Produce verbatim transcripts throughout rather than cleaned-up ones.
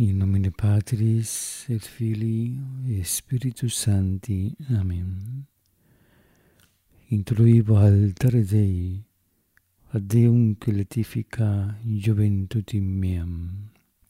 In nomine Patris et Filii et Spiritus Sancti. Amen. Introibo altare Dei, ad Deum che letifica juventutim meam.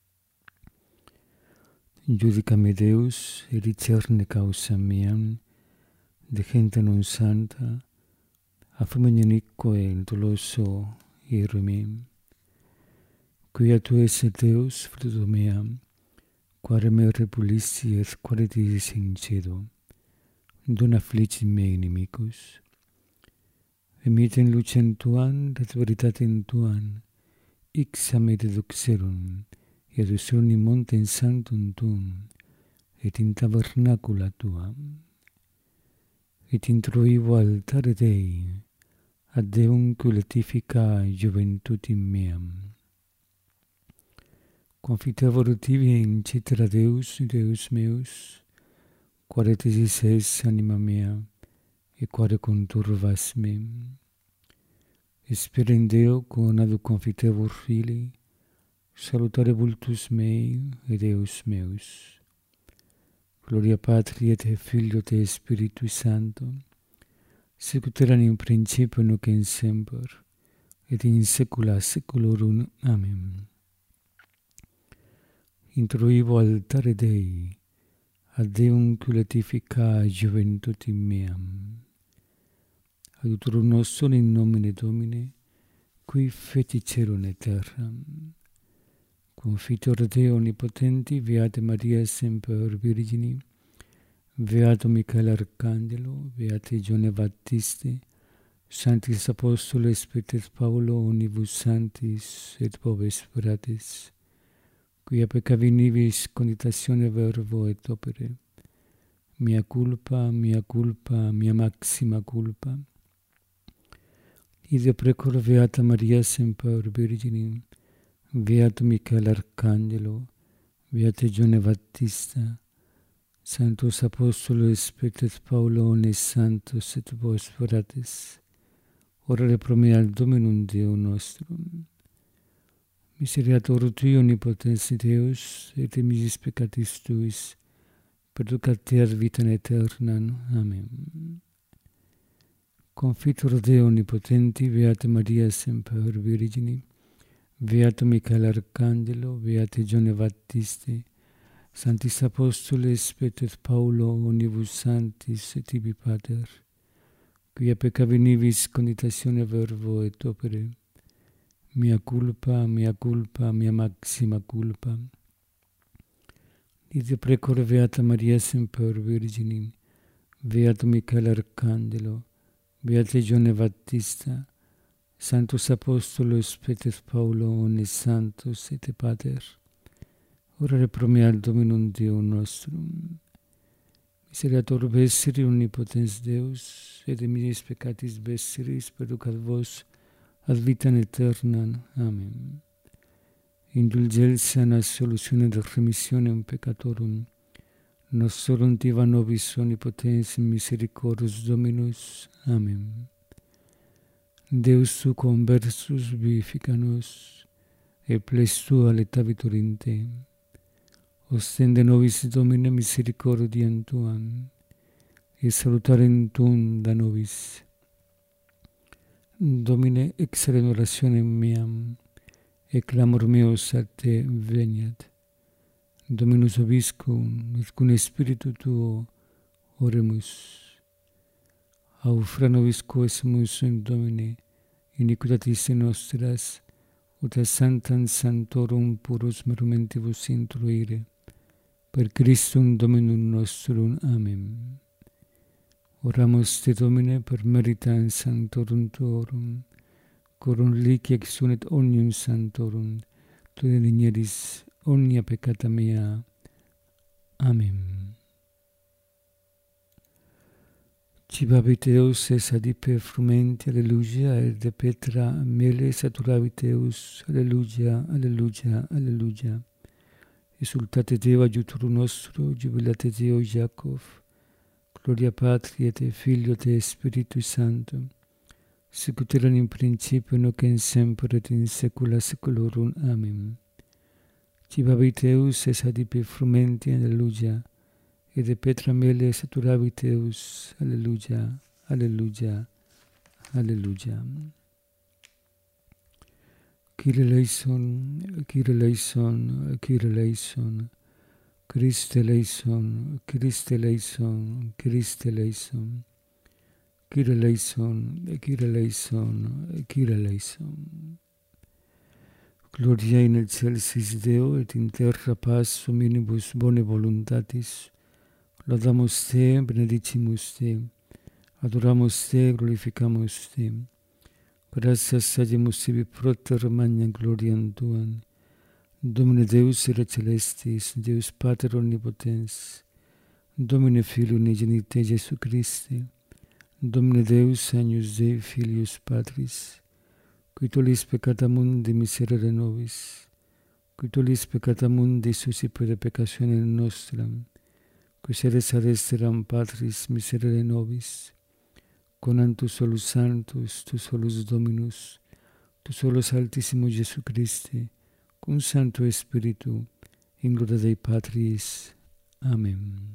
Judicame Deus, et discerne causa meam, de gente non santa, affirmam inique doloso ire meam. Quia tu esse Deus, fruto meam, quare me repulissi et quare ti sincedo, non afflici me inimicus. Emite in lucem tuam, et veritatem tuam, ixam et eduxerum, et usurum in montem sanctum tuum, et in tabernacula tuam. Et introibo altare Dei, ad Deum qui letifica juventutim meam. Confitevor tibi in cetera Deus, Deus meus, quare tesis es anima mea, e quare conturvas mem. Spera in Deo, quo nadu confitevor Filii, salutare vultus mei et Deus meus. Gloria Patri et Filio et Spiritui Sancto, sicut erat in principio nunc et semper, et in saecula saeculorum. Amen. Introibo altare Dei, ad Deum qui letifica juventutim meam. Adiutorum nostrum in nomine Domini, qui feci celum et terram. Confitor Deo omnipotenti, Beate Maria semper Virgini, Beato Michael Arcangelo, Beate Gione Baptiste, Sanctis Apostoles Petrus Paulo, Onibus Sanctis et Popes Fratres, quia peccavi nivis conditatione verbo et opere, mea culpa, mea culpa, mea maxima culpa. Ide precor Beata Maria semper Virginim, Beato Michael Arcangelo, Beate Gione Baptista, Sanctus Apostolos Petrus Paulo, Ones Santos et Vos Fratres, orare pro me al Dominum Deo nostrum. Miseriator Tui omnipotens Deus, et misis peccatis Tuis, perducat te ad vitam aeternam. Amen. Confitor Deo omnipotenti, Beate Maria semper Virgini, Beato Michael Arcangelo, Beate Gione Baptiste, Sanctis Apostoles Petrus Paulo, Onibus Sanctis et tibi Pater, quia peccavi nivis conditatione verbo et opere, mea culpa, mea culpa, mea maxima culpa. Ide precor Beata Maria semper Virginim, Beato Michael Arcangelo, Beate Gione Baptista, Sanctus Apostolos Petrus Paulo, Ones Santos et Pater, orare pro me al Dominum Deo nostrum. Miseriator Vesseri omnipotens Deus, et misis peccatis vesseris perducat vos ad vitam aeternam. Amen. Indulgentia et solutione et remissionem peccatorum, nostrum tiva nobis omnipotens misericordis Dominus. Amen. Deus tu conversus vivifica nos, et ples tua letavitur in te. Ostende nobis Domine misericordiam tuam, et salutarem tuum da nobis. Domine, exerem orationem meam, et clamor meus a te veniat. Dominus vobiscum, et cum Spiritu tuo oremus. Aufra nobis quesumus in Domine, iniquitatis nostras, ut a sanctam sanctorum purus merumentibus intruire, per Christum Dominum nostrum. Amen. Oramus te Domine per meritam sanctorum tuorum, corum lici exunet omnium sanctorum, tu delineris omnia peccata mea. Amen. Cibabit Deus es adipe frumenti, alleluia, et de petra mele saturavit Deus, alleluia, alleluia, alleluia. Exultate Deo adiutorum nostro, jubilate Deo Iacov, gloria Patri et Filio et Spiritui Sancto, sicut erat in principio nunc et semper et in saecula saeculorum. Amen. Cibavit eus es adipe frumenti, alleluia, et de petra mele saturavit eus, alleluia, alleluia, alleluia. Kyrie eleison, Kyrie eleison, Kyrie eleison, Christe eleison, Christe eleison, Christe eleison, Kyrie eleison, Kyrie eleison, Kyrie eleison. Gloria in excelsis Deo et in terra paz hominibus bone voluntatis. Laudamus te, benedicimus te, adoramus te, glorificamus te. Gratias agimus tibi proter magna gloriam tuam. Domine Deus ere celestis, Deus Pater omnipotens, Domine Filio unigenite Jesu Christe, Domine Deus agnus Dei Filius Patris, qui tollis peccata mundi miserere nobis, qui tollis peccata mundi suscipere peccationem nostram, qui sedes ad esteram Patris miserere nobis, conam tu solus sanctus, tu solus Dominus, tu solus Altissimo Jesu Christe, cum Sancto Spiritu, in gloria Dei Patris. Amen.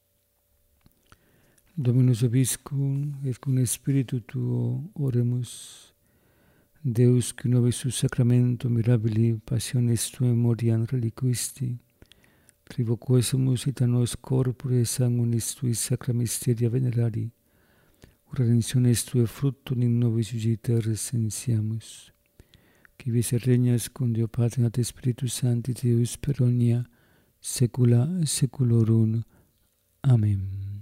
Dominus vobiscum, et cum Spiritu tuo oremus, Deus qui nobis su sacramento mirabili passiones tuae memoriam reliquisti, trivoquesumus et a nos corpore sanguinis tui sacra mysteria venerari, redemptionis tuae fructum in nobis iugiter sensiamus, qui vis et regnas cum Deo Patri et Spiritus Sancti Deus per omnia saecula saeculorum. Amén.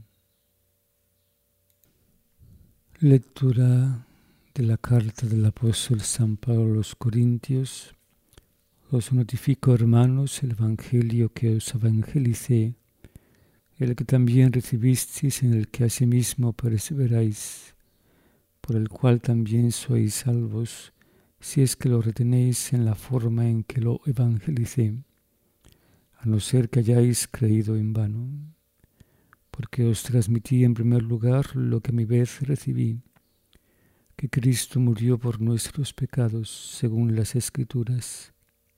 Lectura de la carta del apóstol San Pablo a los Corintios. Os notifico, hermanos, el evangelio que os evangelicé, el que también recibisteis, en el que asimismo perseveráis, por el cual también sois salvos, si es que lo retenéis en la forma en que lo evangelicé, a no ser que hayáis creído en vano, porque os transmití en primer lugar lo que a mi vez recibí, que Cristo murió por nuestros pecados, según las Escrituras,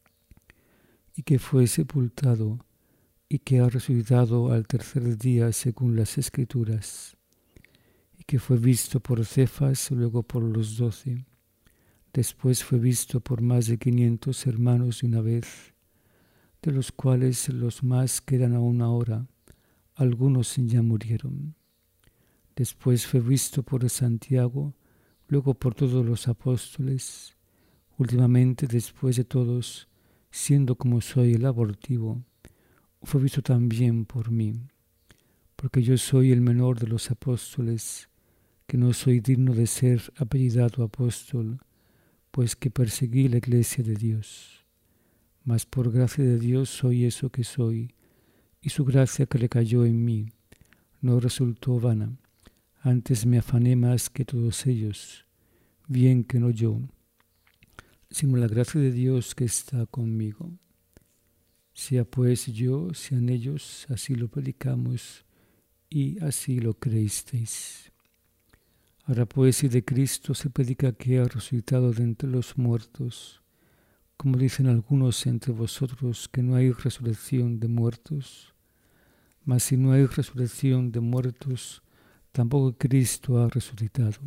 y que fue sepultado, y que ha resucitado al tercer día, según las Escrituras, y que fue visto por Cefas, luego por los doce. Después fue visto por más de quinientos hermanos de una vez, de los cuales los más quedan aún ahora, algunos ya murieron. Después fue visto por Santiago, luego por todos los apóstoles, últimamente después de todos, siendo como soy el abortivo, fue visto también por mí, porque yo soy el menor de los apóstoles, que no soy digno de ser apellidado apóstol, pues que perseguí la iglesia de Dios. Mas por gracia de Dios soy eso que soy, y su gracia que recayó en mí no resultó vana. Antes me afané más que todos ellos, bien que no yo, sino la gracia de Dios que está conmigo. Sea pues yo, sean ellos, así lo predicamos, y así lo creísteis. Ahora pues, si de Cristo se predica que ha resucitado de entre los muertos, como dicen algunos entre vosotros que no hay resurrección de muertos, mas si no hay resurrección de muertos, tampoco Cristo ha resucitado.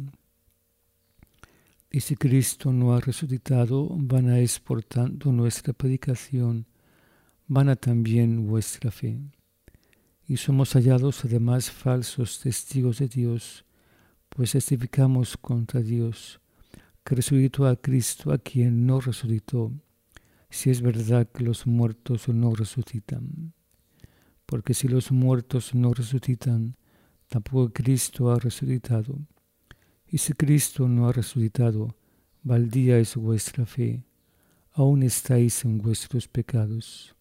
Y si Cristo no ha resucitado, vana es por tanto nuestra predicación, vana también vuestra fe. Y somos hallados además falsos testigos de Dios, pues testificamos contra Dios, que resucitó a Cristo, a quien no resucitó, si es verdad que los muertos no resucitan. Porque si los muertos no resucitan, tampoco Cristo ha resucitado. Y si Cristo no ha resucitado, baldía es vuestra fe, aún estáis en vuestros pecados.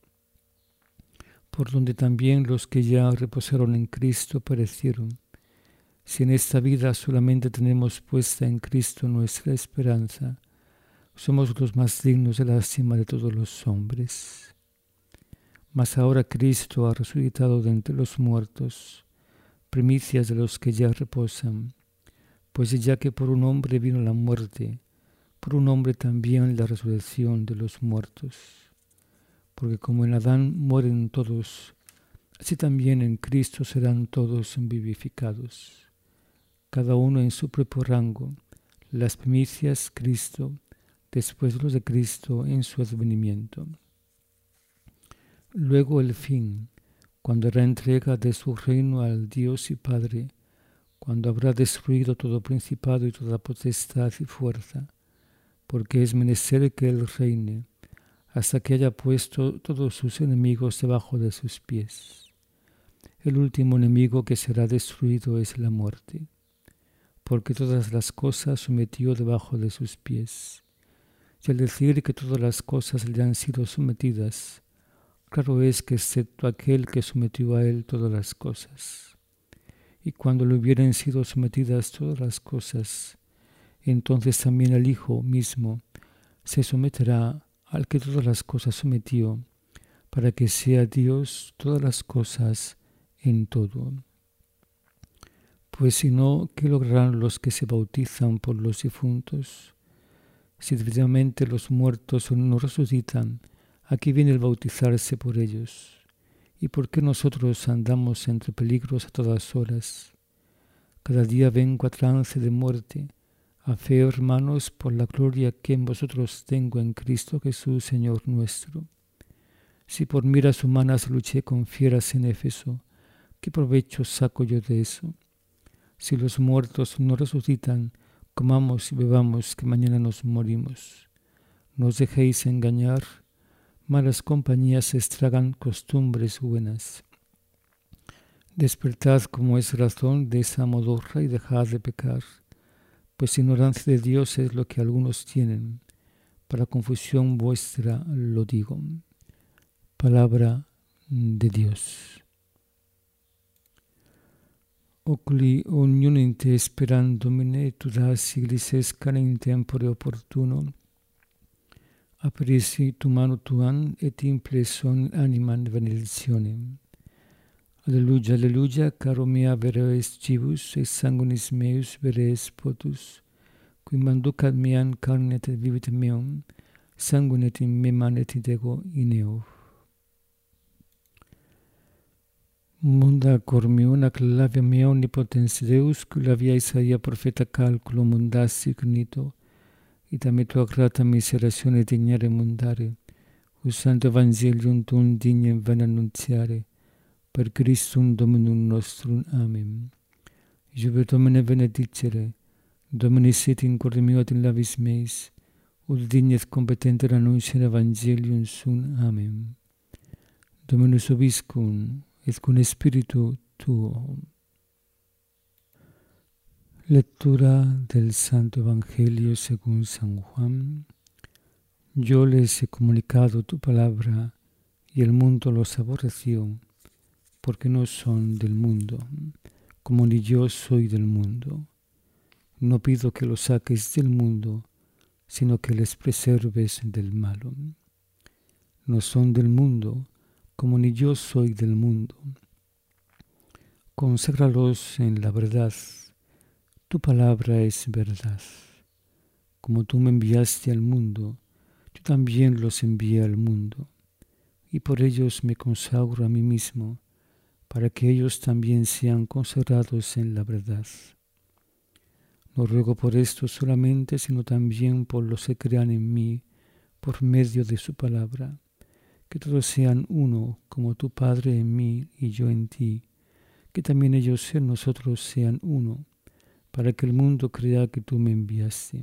Por donde también los que ya reposaron en Cristo perecieron. Si en esta vida solamente tenemos puesta en Cristo nuestra esperanza, somos los más dignos de lástima de todos los hombres. Mas ahora Cristo ha resucitado de entre los muertos, primicias de los que ya reposan, pues ya que por un hombre vino la muerte, por un hombre también la resurrección de los muertos. porque como en Adán mueren todos, así también en Cristo serán todos vivificados, cada uno en su propio rango, las primicias Cristo, después los de Cristo en su advenimiento. Luego el fin, cuando hará entrega de su reino al Dios y Padre, cuando habrá destruido todo principado y toda potestad y fuerza, porque es menester que Él reine, hasta que haya puesto todos sus enemigos debajo de sus pies. El último enemigo que será destruido es la muerte, porque todas las cosas sometió debajo de sus pies. Y al decir que todas las cosas le han sido sometidas, claro es que excepto aquel que sometió a él todas las cosas. Y cuando le hubieran sido sometidas todas las cosas, entonces también el Hijo mismo se someterá al que todas las cosas sometió, para que sea Dios todas las cosas en todo. Pues si no, ¿qué lograrán los que se bautizan por los difuntos? Si definitivamente los muertos no resucitan, aquí viene el bautizarse por ellos. ¿Y por qué nosotros andamos entre peligros a todas horas? Cada día vengo a trance de muerte. A fe, hermanos, por la gloria que en vosotros tengo en Cristo Jesús, Señor nuestro. Si por miras humanas luché con fieras en Éfeso, ¿qué provecho saco yo de eso? Si los muertos no resucitan, comamos y bebamos, que mañana nos morimos. No os dejéis engañar, malas compañías estragan costumbres buenas. Despertad como es razón de esa modorra y dejad de pecar, pues ignorancia de Dios es lo que algunos tienen. Para confusión vuestra lo digo. Palabra de Dios. Oculi ognuno in te sperandomine, tu dassi glisescane in tempore opportuno, aprisi tu mano tuan et impleson animam benedictionem. Alleluia, alleluia, caro mea vereis civus, et sanguinis meus vereis potus, qui manducat meam carne et vivit meum, sanguinet in me manet ego in eo. Munda cor meum, clavia mea omnipotens Deus, qui la via Isaia profeta calculo mundassi cognito, et a me tua grata miseratione dignare mundare, us santo evangelium tuum dignem ven annunziare, per Christum Dominum nostrum. Amen. Juve Domine benedicere, Domini sit in corde meo et in labis meis, ut dignes competenter annunciare evangelium sum. Amen. Dominus vobiscum, et cum spiritu tuo. Lectura del Santo Evangelio según San Juan. Yo les he comunicado tu palabra, y el mundo los aborreció, porque no son del mundo, como ni yo soy del mundo. No pido que los saques del mundo, sino que les preserves del malo. No son del mundo, como ni yo soy del mundo. Conságralos en la verdad. Tu palabra es verdad. Como tú me enviaste al mundo, yo también los envié al mundo, y por ellos me consagro a mí mismo, para que ellos también sean consagrados en la verdad. No ruego por esto solamente, sino también por los que crean en mí, por medio de su palabra, que todos sean uno, como tu Padre en mí y yo en ti, que también ellos en nosotros sean uno, para que el mundo crea que tú me enviaste.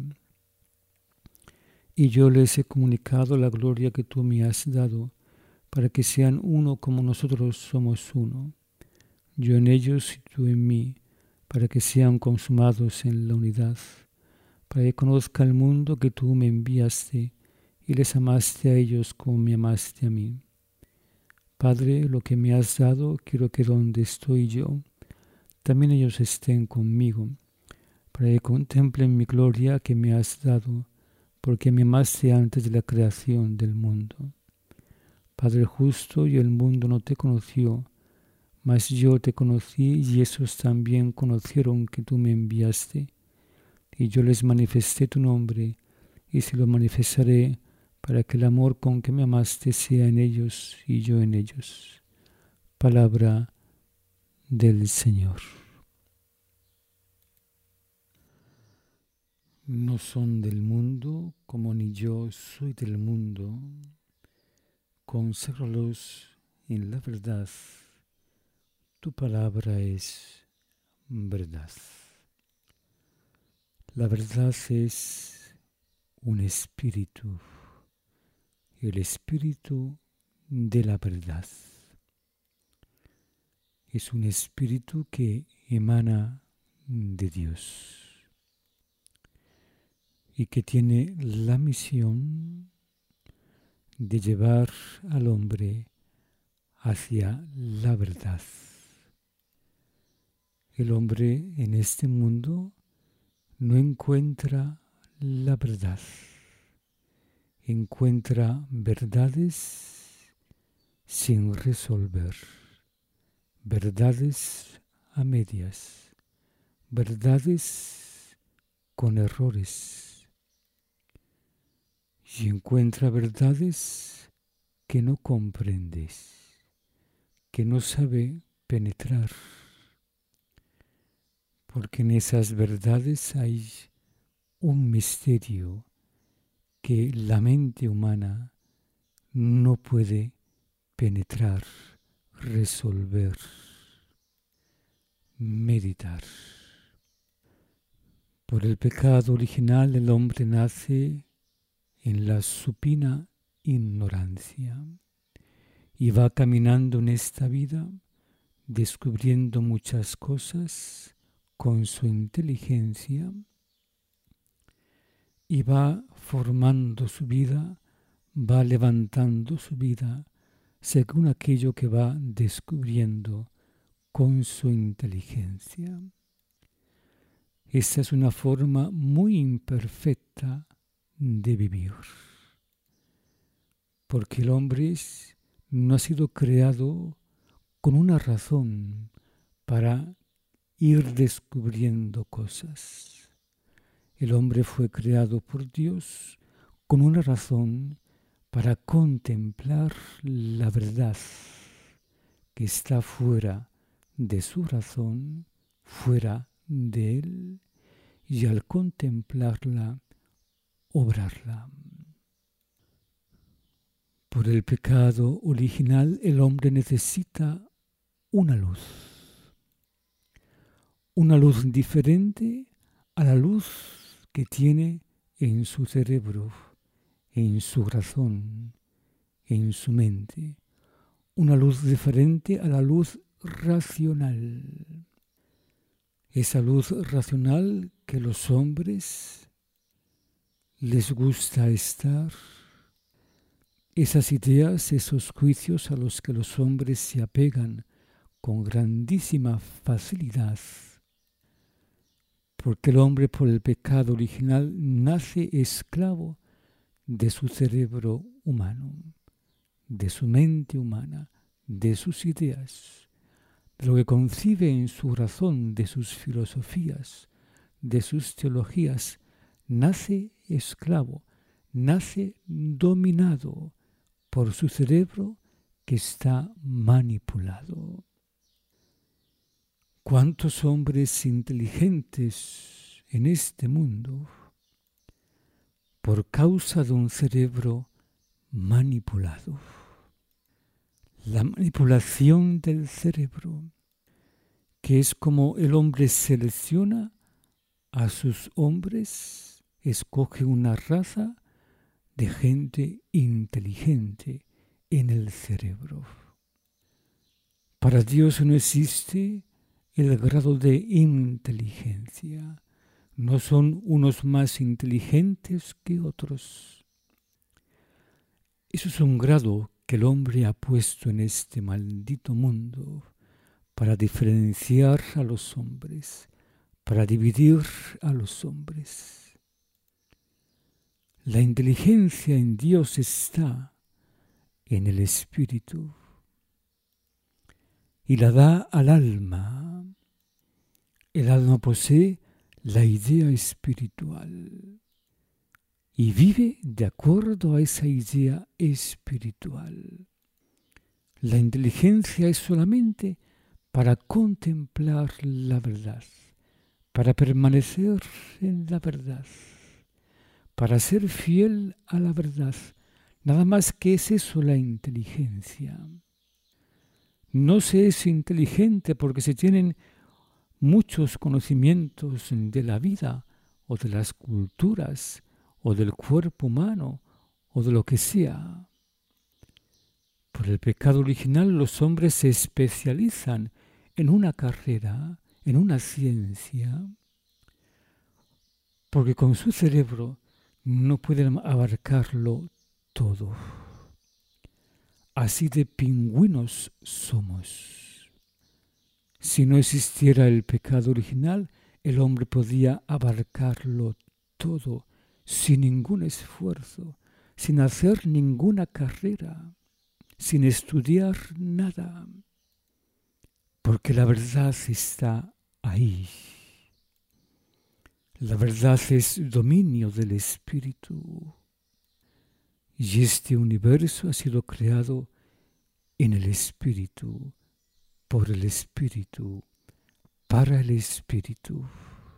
Y yo les he comunicado la gloria que tú me has dado, para que sean uno como nosotros somos uno, yo en ellos y tú en mí, para que sean consumados en la unidad, para que conozca el mundo que tú me enviaste y les amaste a ellos como me amaste a mí. Padre, lo que me has dado, quiero que donde estoy yo, también ellos estén conmigo, para que contemplen mi gloria que me has dado, porque me amaste antes de la creación del mundo. Padre justo, y el mundo no te conoció, mas yo te conocí, y esos también conocieron que tú me enviaste, y yo les manifesté tu nombre, y se lo manifestaré, para que el amor con que me amaste sea en ellos y yo en ellos. Palabra del Señor. No son del mundo, como ni yo soy del mundo. Conságralos en la verdad. Tu palabra es verdad. La verdad es un espíritu, el espíritu de la verdad. Es un espíritu que emana de Dios y que tiene la misión de llevar al hombre hacia la verdad. El hombre en este mundo no encuentra la verdad, encuentra verdades sin resolver, verdades a medias, verdades con errores, y encuentra verdades que no comprendes, que no sabe penetrar, porque en esas verdades hay un misterio que la mente humana no puede penetrar, resolver, meditar. Por el pecado original el hombre nace en la supina ignorancia y va caminando en esta vida descubriendo muchas cosas con su inteligencia y va formando su vida, va levantando su vida según aquello que va descubriendo con su inteligencia. Esta es una forma muy imperfecta de vivir, porque el hombre no ha sido creado con una razón para ir descubriendo cosas. El hombre fue creado por Dios con una razón para contemplar la verdad que está fuera de su razón, fuera de él, y al contemplarla, obrarla. Por el pecado original el hombre necesita una luz, una luz diferente a la luz que tiene en su cerebro, en su razón, en su mente, una luz diferente a la luz racional. Esa luz racional que los hombres les gusta estar, esas ideas, esos juicios a los que los hombres se apegan con grandísima facilidad, porque el hombre por el pecado original nace esclavo de su cerebro humano, de su mente humana, de sus ideas, de lo que concibe en su razón, de sus filosofías, de sus teologías. Nace esclavo, nace dominado por su cerebro que está manipulado. ¿Cuántos hombres inteligentes en este mundo, por causa de un cerebro manipulado? La manipulación del cerebro, que es como el hombre selecciona a sus hombres, escoge una raza de gente inteligente en el cerebro. Para Dios no existe el grado de inteligencia. No son unos más inteligentes que otros. Eso es un grado que el hombre ha puesto en este maldito mundo para diferenciar a los hombres, para dividir a los hombres. La inteligencia en Dios está en el espíritu y la da al alma. El alma posee la idea espiritual y vive de acuerdo a esa idea espiritual. La inteligencia es solamente para contemplar la verdad, para permanecer en la verdad, para ser fiel a la verdad. Nada más que es eso la inteligencia. No se es inteligente porque se tienen muchos conocimientos de la vida o de las culturas o del cuerpo humano o de lo que sea. Por el pecado original los hombres se especializan en una carrera, en una ciencia, porque con su cerebro no pueden abarcarlo todo. Así de pingüinos somos. Si no existiera el pecado original, el hombre podía abarcarlo todo, sin ningún esfuerzo, sin hacer ninguna carrera, sin estudiar nada, porque la verdad está ahí. La verdad es dominio del espíritu. Y este universo ha sido creado en el espíritu, por el espíritu, para el espíritu.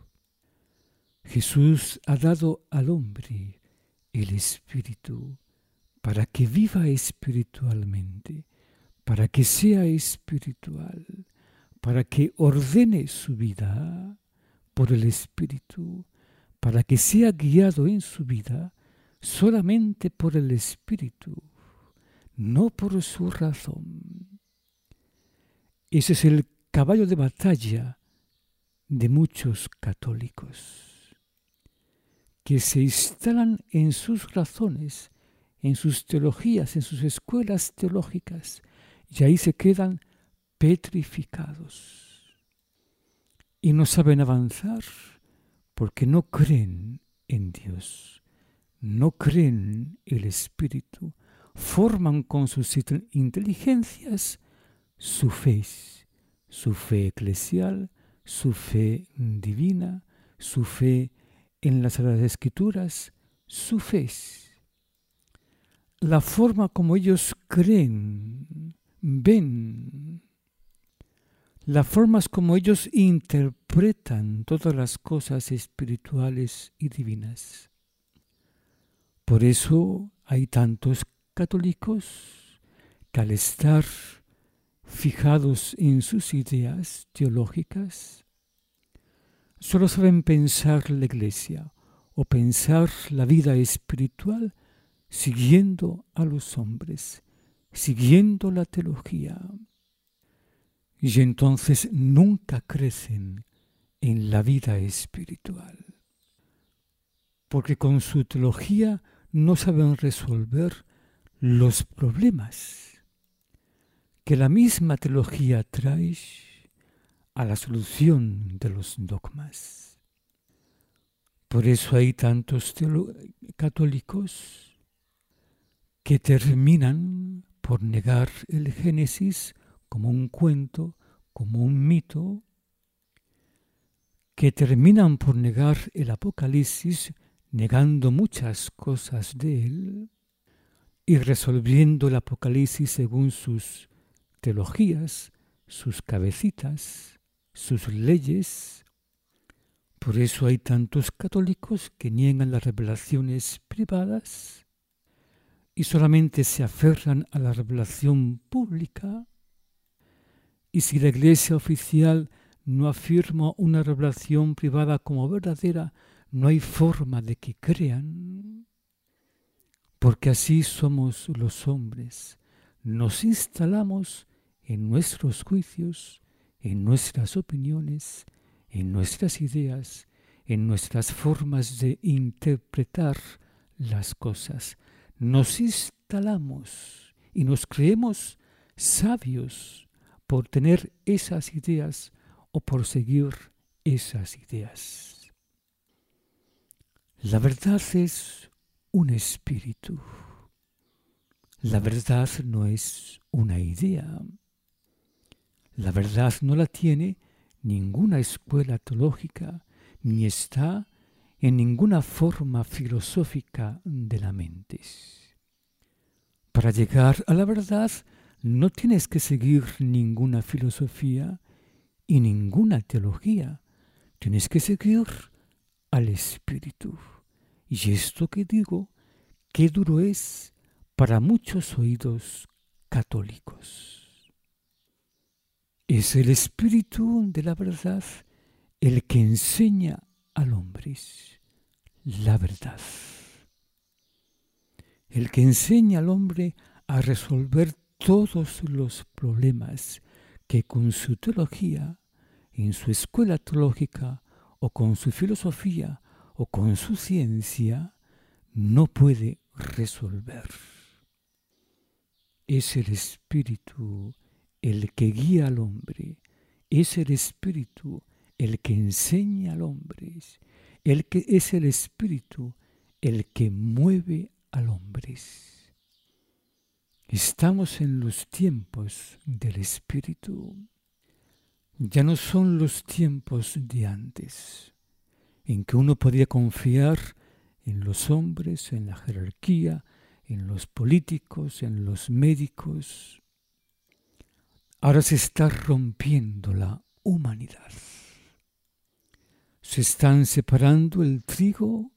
Jesús ha dado al hombre el espíritu para que viva espiritualmente, para que sea espiritual, para que ordene su vida por el espíritu, para que sea guiado en su vida solamente por el espíritu, no por su razón. Ese es el caballo de batalla de muchos católicos, que se instalan en sus razones, en sus teologías, en sus escuelas teológicas, y ahí se quedan petrificados. Y no saben avanzar porque no creen en Dios, no creen en el Espíritu, forman con sus inteligencias su fe, su fe eclesial, su fe divina, su fe en las Sagradas Escrituras, su fe. La forma como ellos creen, ven, las formas como ellos interpretan todas las cosas espirituales y divinas. Por eso hay tantos católicos que al estar fijados en sus ideas teológicas, solo saben pensar la Iglesia o pensar la vida espiritual siguiendo a los hombres, siguiendo la teología. Y entonces nunca crecen en la vida espiritual, porque con su teología no saben resolver los problemas que la misma teología trae a la solución de los dogmas. Por eso hay tantos teolo- católicos que terminan por negar el Génesis como un cuento, como un mito, que terminan por negar el Apocalipsis, negando muchas cosas de él y resolviendo el Apocalipsis según sus teologías, sus cabecitas, sus leyes. Por eso hay tantos católicos que niegan las revelaciones privadas y solamente se aferran a la revelación pública. Y si la Iglesia oficial no afirma una revelación privada como verdadera, no hay forma de que crean, porque así somos los hombres. Nos instalamos en nuestros juicios, en nuestras opiniones, en nuestras ideas, en nuestras formas de interpretar las cosas. Nos instalamos y nos creemos sabios por tener esas ideas o por seguir esas ideas. La verdad es un espíritu. La verdad no es una idea. La verdad no la tiene ninguna escuela teológica, ni está en ninguna forma filosófica de la mente. Para llegar a la verdad no tienes que seguir ninguna filosofía y ninguna teología. Tienes que seguir al Espíritu. Y esto que digo, qué duro es para muchos oídos católicos. Es el Espíritu de la verdad el que enseña al hombre la verdad. El que enseña al hombre a resolver todos los problemas que con su teología, en su escuela teológica, o con su filosofía, o con su ciencia, no puede resolver. Es el Espíritu el que guía al hombre, es el Espíritu el que enseña al hombre, el que es el Espíritu el que mueve al hombre. Estamos en los tiempos del Espíritu. Ya no son los tiempos de antes, en que uno podía confiar en los hombres, en la jerarquía, en los políticos, en los médicos. Ahora se está rompiendo la humanidad. Se están separando el trigo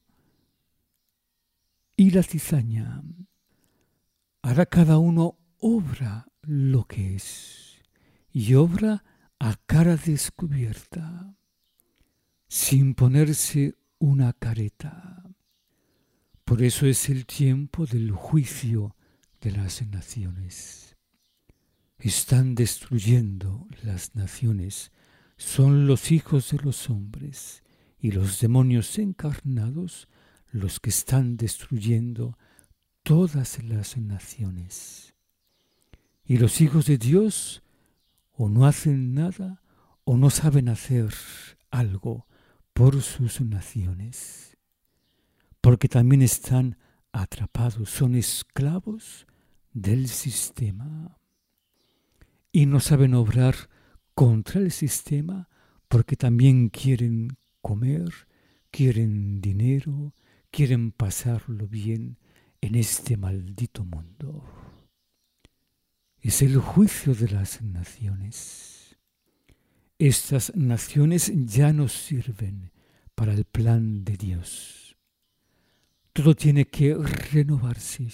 y la cizaña. Ahora cada uno obra lo que es y obra a cara descubierta, sin ponerse una careta. Por eso es el tiempo del juicio de las naciones. Están destruyendo las naciones. Son los hijos de los hombres y los demonios encarnados los que están destruyendo todas las naciones. Y los hijos de Dios o no hacen nada o no saben hacer algo por sus naciones, porque también están atrapados, son esclavos del sistema y no saben obrar contra el sistema porque también quieren comer, quieren dinero, quieren pasarlo bien en este maldito mundo. Es el juicio de las naciones. Estas naciones ya no sirven para el plan de Dios. Todo tiene que renovarse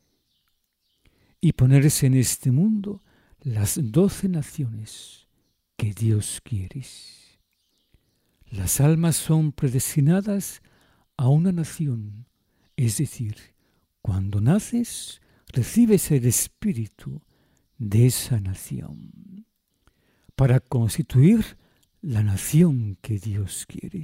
y ponerse en este mundo las doce naciones que Dios quiere. Las almas son predestinadas a una nación, es decir, cuando naces, recibes el espíritu de esa nación para constituir la nación que Dios quiere.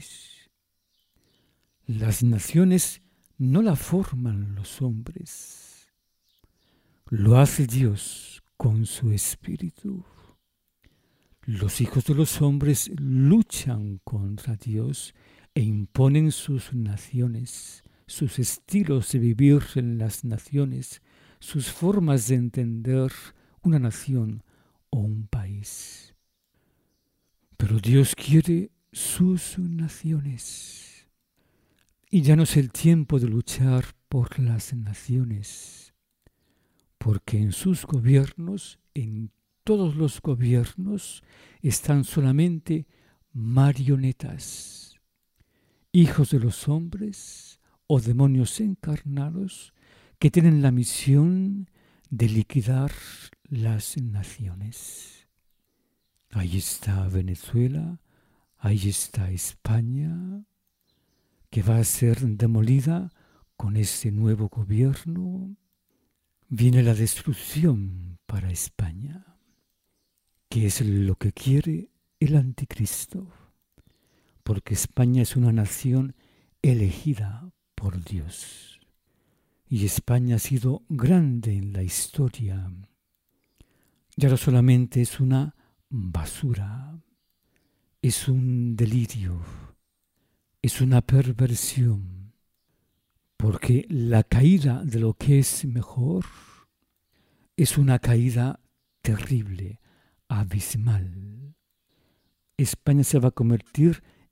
Las naciones no la forman los hombres, lo hace Dios con su espíritu. Los hijos de los hombres luchan contra Dios e imponen sus naciones, sus estilos de vivir en las naciones, sus formas de entender una nación o un país. Pero Dios quiere sus naciones. Y ya no es el tiempo de luchar por las naciones, porque en sus gobiernos, en todos los gobiernos, están solamente marionetas, hijos de los hombres o demonios encarnados que tienen la misión de liquidar las naciones. Ahí está Venezuela, ahí está España, que va a ser demolida con este nuevo gobierno. Viene la destrucción para España, que es lo que quiere el anticristo, porque España es una nación elegida por Dios. Y España ha sido grande en la historia. Ya no solamente es una basura, es un delirio, es una perversión, porque la caída de lo que es mejor es una caída terrible, abismal. España se va a convertir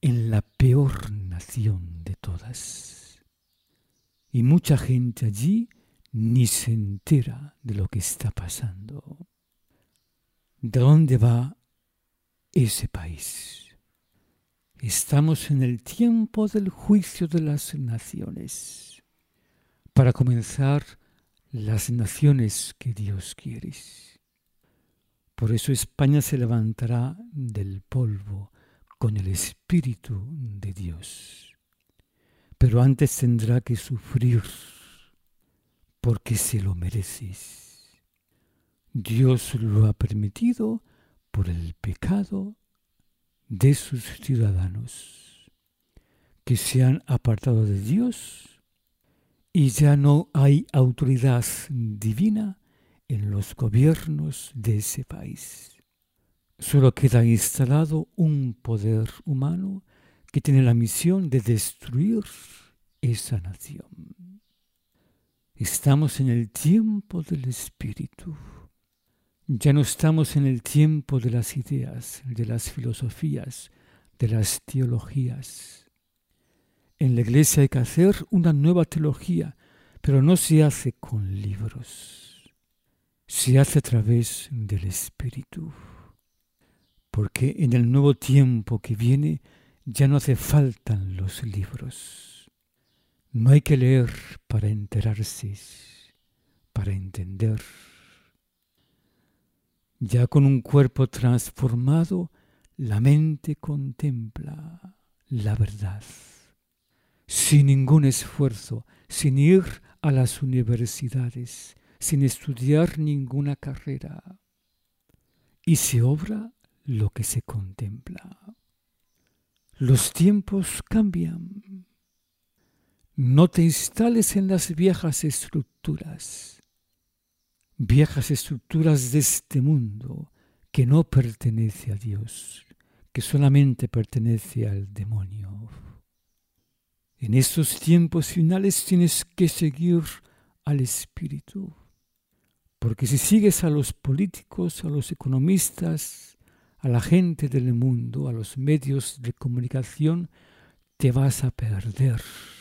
en la peor nación de todas. Y mucha gente allí ni se entera de lo que está pasando. ¿De dónde va ese país? Estamos en el tiempo del juicio de las naciones. Para comenzar, las naciones que Dios quiere. Por eso España se levantará del polvo con el Espíritu de Dios. Pero antes tendrá que sufrir, porque se lo mereces. Dios lo ha permitido por el pecado de sus ciudadanos, que se han apartado de Dios y ya no hay autoridad divina en los gobiernos de ese país. Solo queda instalado un poder humano que tiene la misión de destruir esa nación. Estamos en el tiempo del Espíritu. Ya no estamos en el tiempo de las ideas, de las filosofías, de las teologías. En la iglesia hay que hacer una nueva teología, pero no se hace con libros. Se hace a través del Espíritu. Porque en el nuevo tiempo que viene ya no hace falta los libros. No hay que leer para enterarse, para entender. Ya con un cuerpo transformado, la mente contempla la verdad. Sin ningún esfuerzo, sin ir a las universidades, sin estudiar ninguna carrera. Y se obra lo que se contempla. Los tiempos cambian. No te instales en las viejas estructuras. Viejas estructuras de este mundo que no pertenece a Dios, que solamente pertenece al demonio. En estos tiempos finales tienes que seguir al Espíritu, porque si sigues a los políticos, a los economistas, a la gente del mundo, a los medios de comunicación, te vas a perder.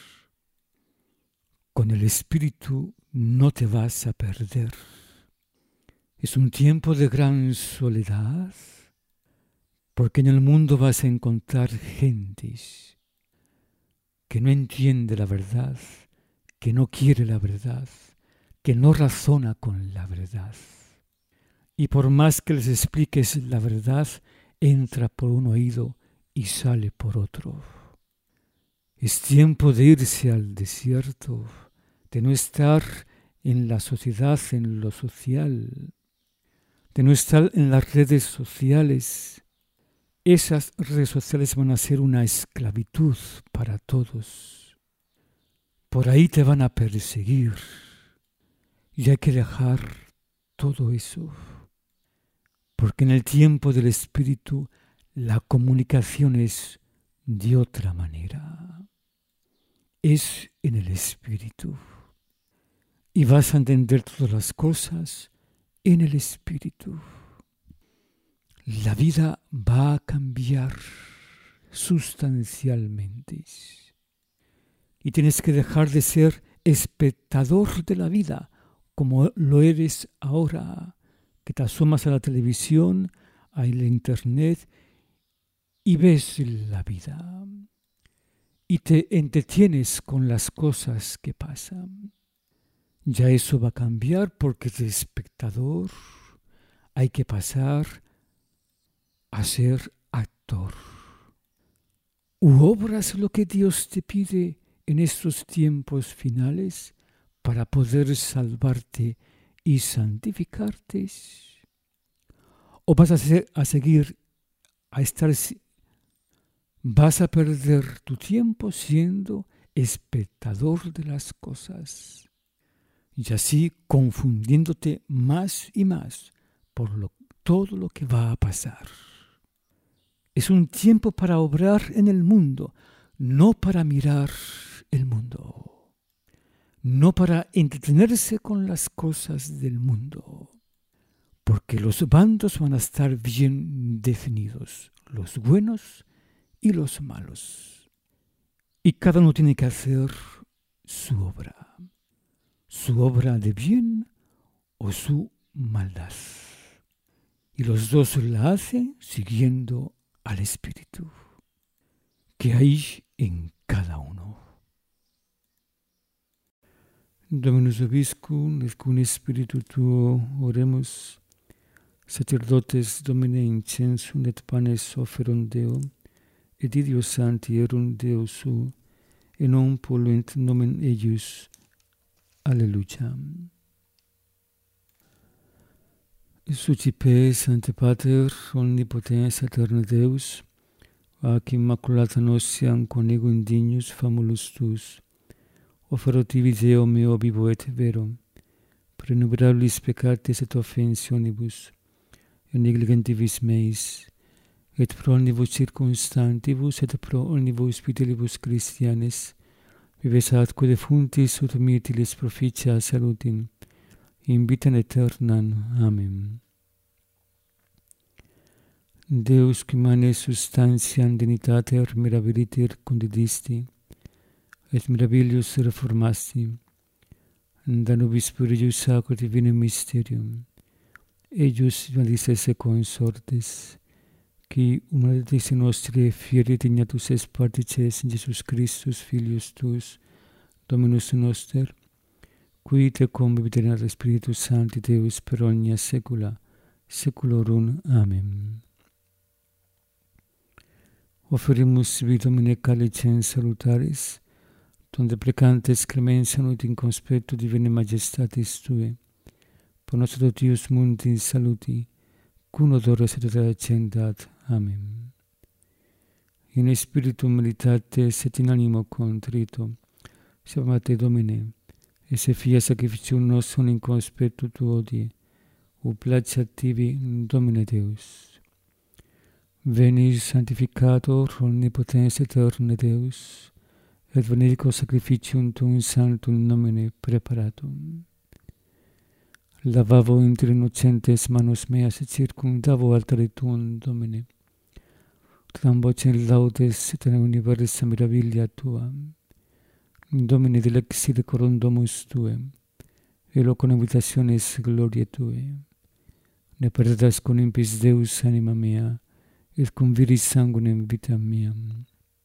Con el Espíritu no te vas a perder. Es un tiempo de gran soledad, porque en el mundo vas a encontrar gentes que no entiende la verdad, que no quiere la verdad, que no razona con la verdad. Y por más que les expliques la verdad, entra por un oído y sale por otro. Es tiempo de irse al desierto, de no estar en la sociedad, en lo social, de no estar en las redes sociales. Esas redes sociales van a ser una esclavitud para todos. Por ahí te van a perseguir y hay que dejar todo eso. Porque en el tiempo del Espíritu la comunicación es de otra manera. Es en el Espíritu. Y vas a entender todas las cosas en el Espíritu. La vida va a cambiar sustancialmente. Y tienes que dejar de ser espectador de la vida, como lo eres ahora, que te asomas a la televisión, a la internet, y ves la vida. Y te entretienes con las cosas que pasan. Ya eso va a cambiar porque de espectador hay que pasar a ser actor. ¿U obras lo que Dios te pide en estos tiempos finales para poder salvarte y santificarte? ¿O vas a, ser, a seguir, a estar, vas a perder tu tiempo siendo espectador de las cosas? Y así confundiéndote más y más por lo, todo lo que va a pasar. Es un tiempo para obrar en el mundo, no para mirar el mundo, no para entretenerse con las cosas del mundo, porque los bandos van a estar bien definidos, los buenos y los malos. Y cada uno tiene que hacer su obra, su obra de bien o su maldad. Y los dos la hacen siguiendo al Espíritu que hay en cada uno. Dominus Vobiscum, et cum Spiritu tuo oremus, sacerdotes Domine incensum et panes offerunt Deo, et idios sancti erunt Deo suo, et non polluent nomen eius. Alleluia. Sucipe, Sancte Pater, omnipotens aeterna Deus, ac immaculata notiam conigo indignus famulus tuus, offero tibi Deo meo vivo et vero, per innumerabilis peccatis et offensionibus, et negligentibus meis, et pro omnibus circumstantibus et pro omnibus fidelibus Christianis, vives atque defuntis ut mirtilis proficia salutim, in vitam aeternam. Amen. Deus qui manes substantiam dignitater mirabiliter condidisti, et mirabilius reformasti, da nobis spiritus sacro divino mysterium, eius vadis esse consortes, qui humanitas nostri fieri dignatus es partices in Jesus Christus, Filius tuus, Dominus noster, qui te convivit in Spiritus Sancti Deus per omnia saecula saeculorum. Amen. Offerimus sibi Domine calicem salutaris, donde precantes clementiam ut in conspectu divinae majestatis Tue, pro nostro Deus mundi saluti, cum odore salutate accendat. Amen. In spiritu militates et in animo contrito, salvate Domine, et se fia sacrificium nostrum in conspectu Tuo odie, ut placeat tibi, Domine Deus. Veni sanctificator omnipotens aeterne Deus, et benedico sacrificium Tuum sanctum nomine preparatum. Lavavo inter innocentes manos meas et circumdavo altare Tuum, Domine. Tam vocem laudes et universa mirabilia Tua. Domine dilexi decorum domus Tuae, et loco habitationis gloriae Tuae. Ne perdas con impis Deus anima mea, et cum viris sanguinem vitam meam.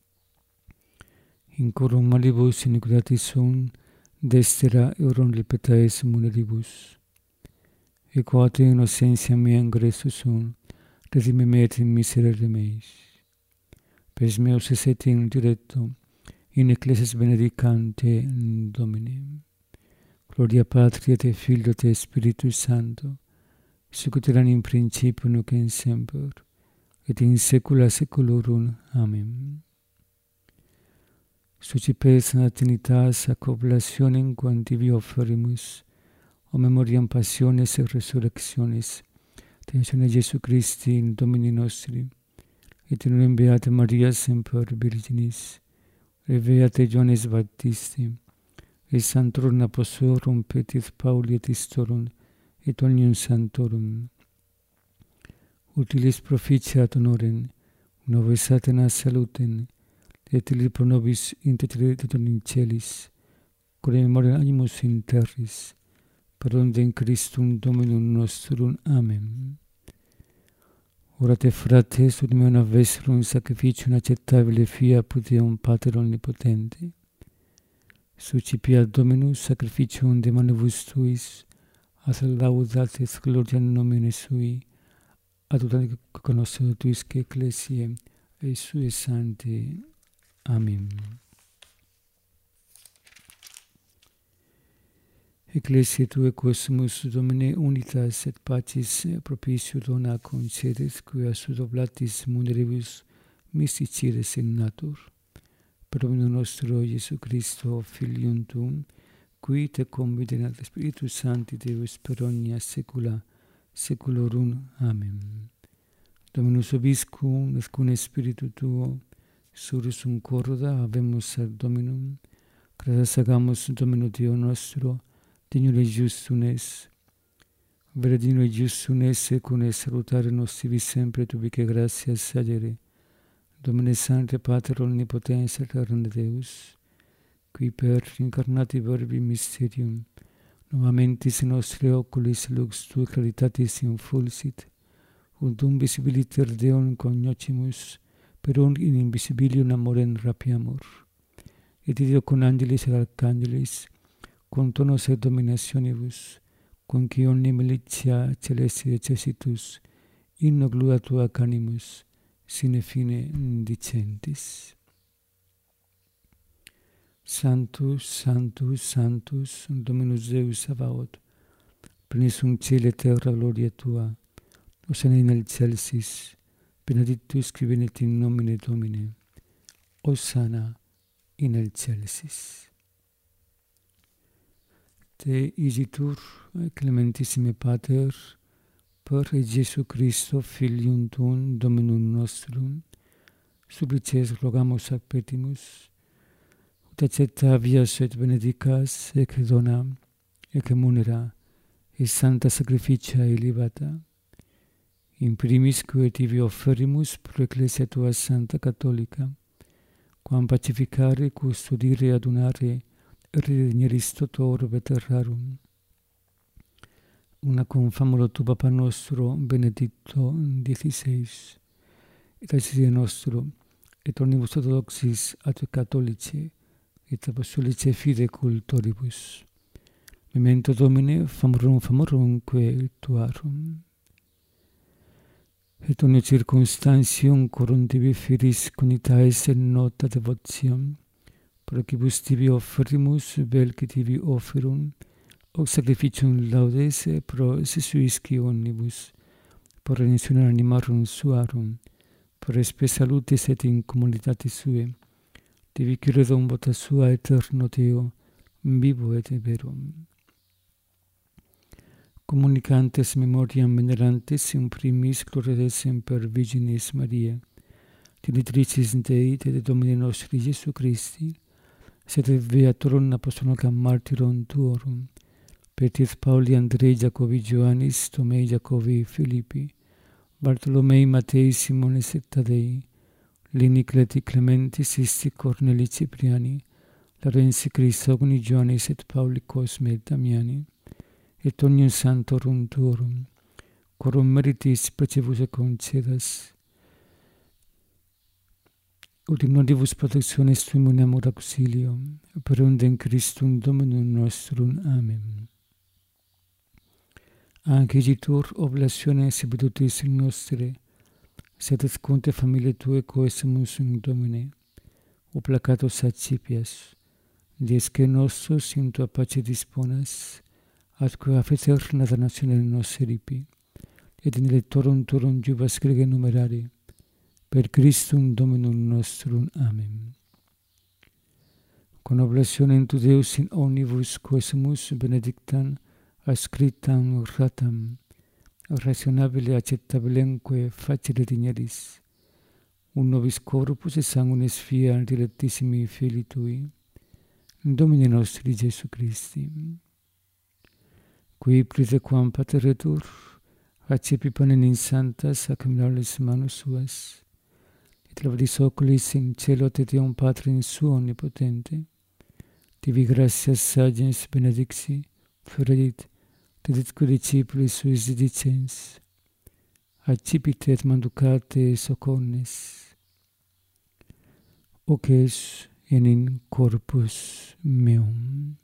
In corum malibus iniquitatis sum, destera euron repetaes muneribus. Et quod innocentia mea ingresso sum, redime me et in miserere meis. Pes meus eset in diretto, in ecclesias benedicante Domine. Gloria Patri et Filio et Spiritus Sancto, sic ut erat in principio nunc et semper, et in saecula saeculorum. Amen. Sucipe Sancta Trinitas ac oblationem quam tibi offerimus, o memoriam passiones et resurrectionis, tensione Jesu Christi in Domini nostri, et in unum beata Maria semper Virginis, et beate Ioannes Baptisti, et sanctorum apostolorum Petris Pauli et Istorum, et omnium sanctorum, utilis proficiat honorem, nobis Athena salutem, et illi pro nobis intercedit in celis, quod memoriam animus in terris, per ondem Christum Dominum nostrum. Amen. Orate frates, ut meum vesserum sacrificium acceptabile fiat Deum Pater omnipotente. Sucipiat Dominus sacrificium de manibus tuis, as laudat et gloria nomine sui, ad ut conoscere tuisque ecclesiae et sue sancte. Amen. Ecclesiae Tuae quosumus Domine unitas et pacis propitio dona concedes, quia sud oblatis muneribus mysticides in natur. Per Dominum nostro Iesu Christo, Filium Tuum, qui te convit in Spiritus Sancti Deus per omnia saecula saeculorum. Amen. Dominus Vobiscum, et cum Spiritu Tuo, surus cum corda habemus ad Dominum, gratias agamus Domino Deo nostro, dignum et justum es. Vere dignum et justum es, secum et salutare nos sibi sempre tubique gratias agere. Domine Sancte Pater Omnipotens Eterne Deus, qui per incarnati verbi mysterium, novamentis in nostri oculis lux tui claritatis infulsit, ut dum visibiliter Deum cognoscimus, per un in invisibilium amorem rapiamur. Et ideo con angelis et archangelis, con tonos et dominationibus, con qui omni militia celesti decesitus, inno glua tua canimus, sine fine dicentis. Sanctus, Sanctus, Sanctus, Dominus Deus Sabaoth, plenis sunt cieli et terra gloria tua, Hosanna in excelsis, benedictus qui venit in nomine Domini, Hosanna in excelsis. Te isitur, clementissime Pater, per Iesu Christo, Filium Tuum, Dominum nostrum, supplices rogamus ac petimus, ut accettavias et benedicas, ec dona, ec munera, et santa sacrificia elevata, in primis que tibi offerimus pro Ecclesia tua Santa Catholica, quam pacificare, custodire, adunare, redegneris tot orbe terrarum. Una confamulo tu Papa nostro, Benedicto diciseis, et acidia nostro, et omnibus orthodoxis ad catholici, et apostolici fide cultoribus. Memento Domine, famorum famorumque tuarum. Et omnia circumstantium corum tibi firis conitaes in nota devotium, procibus tibi offerimus, vel que tibi offerum, hoc sacrificium laudes pro sesuisci omnibus, por redemptione animarum suarum, per spe salutis et in communitatis sue, tibi credo vota sua eterno Deo, vivo et verum. Communicantes memoriam venerantes in primis gloriadesem per Virginis Maria, Genitricis Dei et Domini nostri Iesu Christi, sed beatorum apostolum martyrum tuorum, Petrus Pauli Andrei Jacobi Ioannis Tomei Jacobi Filippi, Bartolomei Matei Simonis et Tadei, Lini Cleti Clementis Isti Corneli Cipriani, Larensi Crisogni Ioannis et Pauli Cosme et Damiani, et omnium santorum tuorum, corum meritis precebus et concedas, ut in nodibus protectionis tuum uniamur auxilio, per undem Christum Dominum nostrum. Amen. Anche igitur oblazione sebedutis in nostre, sed et conte familiae tue coesemus in Domine, o placatos accipias, dies que nostros in tua pace disponas, atque afet eterna damnatione nos eripi, et in electorum turum jubas grege numerari, per Christum Dominum nostrum. Amen. Con oblationem tu Deus in omnibus coesemus benedictam, ascriptam ratam, rationabile acceptabilemque facile digneris, un nobis corpus et sanguinis fia dilectissimi Filii Tui, Domini nostri Iesu Christi, qui praetequam pateretur, accepi panem in sanctas accumulables manus suas, et lavadis oculis in cielo te Deum Patrim suo omnipotente, tibi gratias sagens benedicti, floredit, deditque discipulis suis dicens, accipite et manducate socornes, hoc es in corpus meum.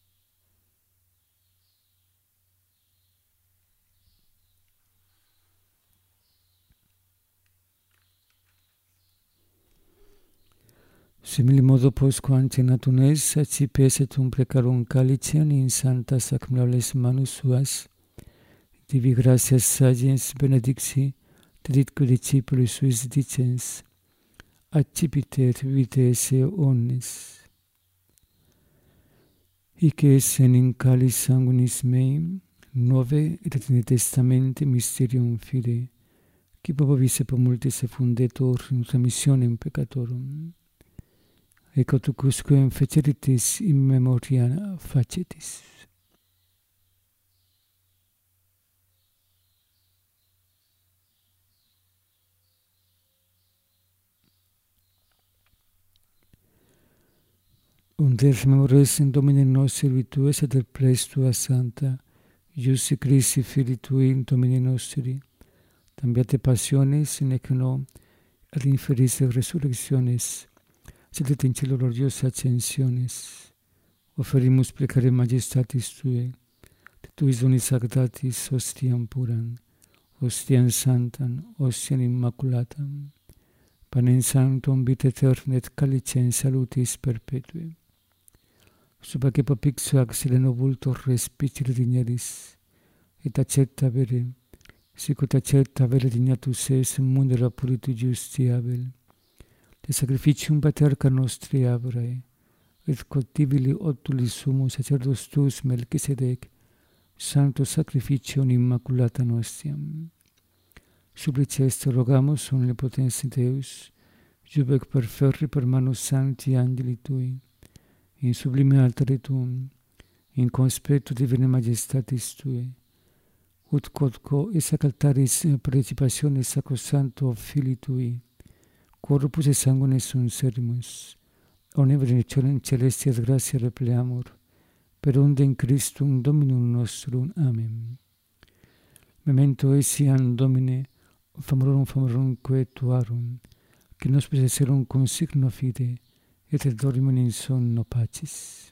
Simili modo postquam cenatum es, accipes et um precarum calicem in sanctas accumulables manus suas, divi gratias sagens benedicti, deditque discipulis suis dicens, accipite et vitae esse omnes. Hic es in calis sanguinis mei, nove et in testamente mysterium fide, qui probabisse per multis effundetur in remissionem peccatorum. Ecco tu cusquem feceritis in memoria facetis. und des memores in Domine nostri virtue et del pres tua santa, Iussi Christi Filii Tui in Domine nostri, tambiate passiones in econo ad inferis resurrectiones, sed in cielo gloriosa ascensiones, offerimus precare majestatis Tue, de Tuis donis sanctatis hostiam puram, hostiam santam, hostiam immaculatam, panem sanctum vitae aeternam et calicem salutis perpetui. Sub que papixo axile vultor respicere digneris, et accepta vere, sicut accepta vere dignatus es mundera puritu justiavel, de sacrificium paterca nostri Abrae, et cultivili otuli sumus sacerdos tuus Melchisedec, sancto sacrificium immaculata nostiam. Supplice est rogamus omnipotens Deus, jubec perferri per manus sancti angeli Tui, in sublime altare Tuum, in conspectu divine majestatis Tue, ut quodco esac altaris participationis sacrosancto Filii Tui, corpus et sanguine sunt servimus, omne benedictionem celestia et gratia repleamur, per unde in Christum Dominum nostrum. Amen. Memento etiam Domine, famorum famorumque Tuarum, qui nos possesserum consigno fide, et dormim in sonno pacis.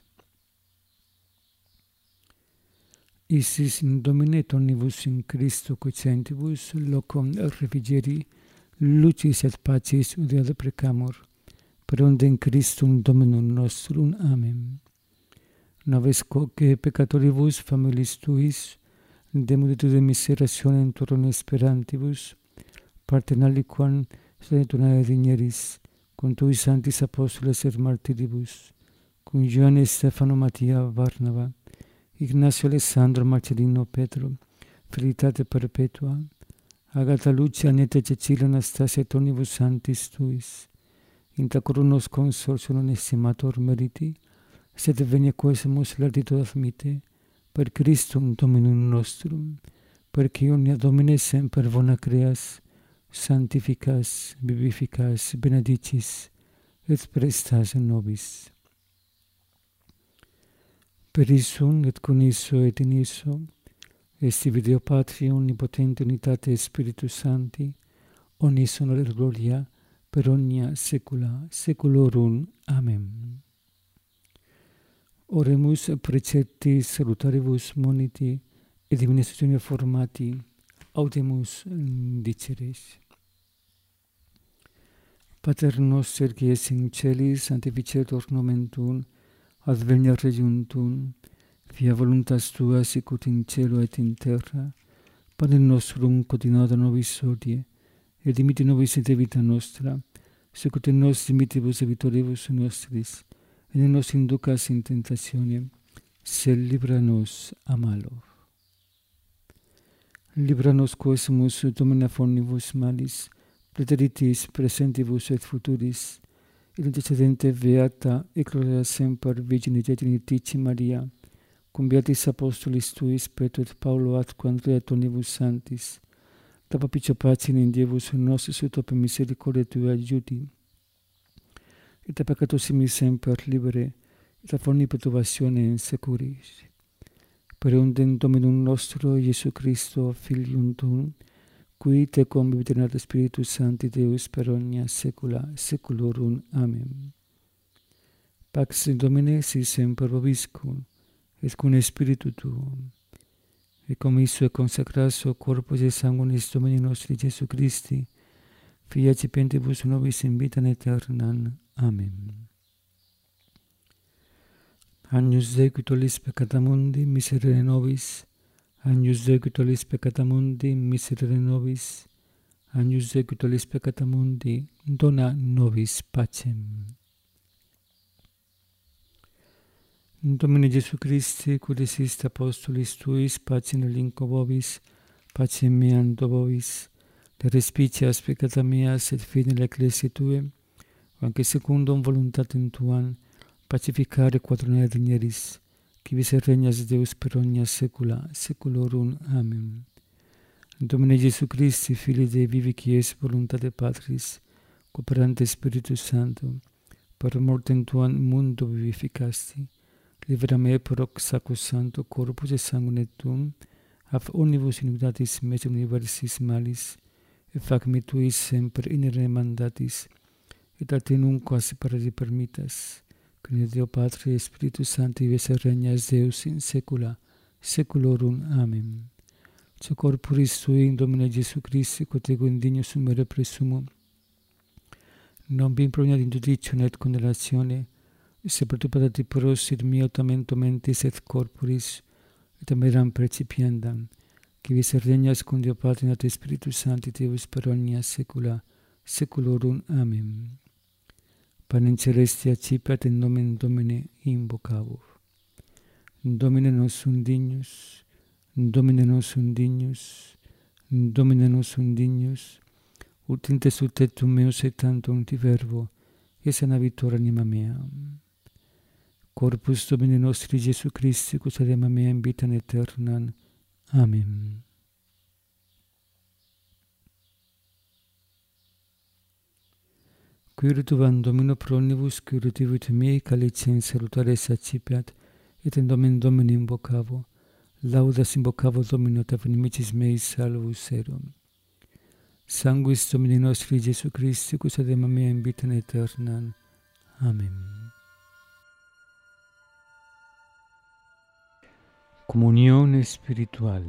Isis in Domine tonibus in Christo cocentibus, locum refigeri, lucis et pacis udeat precamur, per onde in Christum Dominum nostrum. Amen. Noves quoque peccatoribus familis Tuis, de multitude miserationem turum esperantibus, partem aliquam sedentunare digneris, cum Tui sanctis apostoles et martiribus, cum Ioanne Stefano Mattia Barnaba, Ignacio Alessandro Marcellino Petro, Felicitate perpetua, Agata Lucia Annetta Cecilia Anastasia et omnibus sanctis Tuis, intra coronos consortium non estimator meriti, sed venia quesumus lardito admite, per Christum Dominum nostrum, perque omnia Domine semper bona creas, sanctificas, vivificas, benedicis, et prestas nobis. Per issum et con isso et in isso, esti Deo Patria omnipotente unitate Spiritus Sancti, omnis honor et gloria per omnia saecula saeculorum. Amen. Oremus preceptis salutaribus moniti et divina istitutione formati, audemus diceres. Pater noster qui es in celis, sanctificetur nomen Tuum, adveniat regnum Tuum, fiat voluntas Tua sicut in cielo et in terra. Panem nostrum quotidianum da nobis hodie, et dimitte nobis debita nostra, sicut et nos dimittivus debitoribus nostris, et ne nos inducas in tentationem, sed libera nos a malo. Libera nos quesumus Domine omnibus malis, praeteritis presentibus et futuris, et intercedente beata et gloria semper Virgine Dei Genitici Maria, cum beatis apostolis Tuis Petro et Paulo atque Andrea et omnibus sanctis, da propicio pace in Dievus nostris ut per misericordia Tua aiuti, et a peccatosis semper libere, et a forni perturbationem securis. Per undem Dominum nostro Iesu Christo, Filium Tuum, qui te convivit Spiritus Sancti Deus per omnia saecula saeculorum. Amen. Pax Domine sit semper vobiscum, et cum Spiritu Tuum, et commisso et consecratio corpus et sanguinis Domini nostri Iesu Christi, Filii acipentibus nobis in vitam aeternam. Amen. Agnus Dei qui tollis peccata mundi, miserere nobis. Agnus Dei qui tollis peccata mundi, miserere nobis. Agnus Dei qui tollis peccata mundi, dona nobis pacem. Domine Iesu Christi, quod esiste apostolis Tuis, pacem relinquo vobis, pacem meam do vobis, de respicias peccata meas et fide l'ecclesiae Tue, anque secundum voluntatem Tuam, pacificare quaternare digneris, qui vis regnas Deus per omnia saecula saeculorum. Amen. Domine Iesu Christi, Filii Dei vivi, qui es voluntate Patris, cooperante Spiritus Sanctum, per mortem tuam mundo vivificasti, libera me per hoc sacrosancto corpus et sanguine tuum, ab omnibus iniquitatis mea universis malis, et fac me tuis semper inere mandatis, et a te nunquam separare permittas, que Deo Patre Spiritus Sancti vese regnas Deus in saecula saeculorum. Amen. So corporis sui in Domine Jesu Christi, quod ego indignus sumere presumum, non bim proveniat in judicium et condemnatione, se per tu patati prosit mio tamento mentis et corporis, et ameram precipiendam, qui vese regnas cum Deo Patre et Spiritus Sancti Deus per omnia saecula saeculorum. Amen. Panem celesti accipiat in nomen Domini invocavur. Domine nostrum dignus, Domine nostrum dignus, Domine nostrum dignus, ut in te sutetum meus et tantum ti verbo, et sanavitur anima mea. Corpus Domini nostri Jesu Christi, quos ad anima mea in vitam aeternam. Amen. Quiritum Domino pro omnibus, quiritivit miei calicem salutares accipiat, et in nomen Domini invocavo, laudas invocavo Domino, et inimicis meis salvus erum. Sanguis Domini nostri Jesu Christi, quos ad anima mea in vitam aeternam. Amen. Comunión espiritual.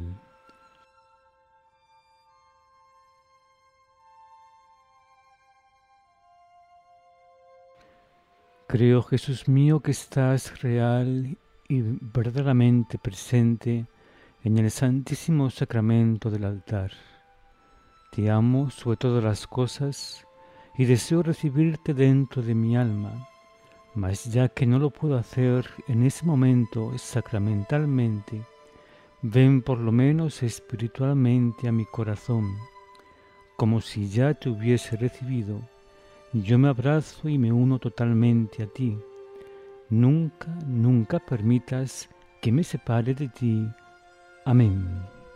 Creo, Jesús mío, que estás real y verdaderamente presente en el santísimo sacramento del altar. Te amo sobre todas las cosas y deseo recibirte dentro de mi alma, mas ya que no lo puedo hacer en ese momento sacramentalmente, ven por lo menos espiritualmente a mi corazón, como si ya te hubiese recibido. Yo me abrazo y me uno totalmente a ti. Nunca, nunca permitas que me separe de ti. Amén.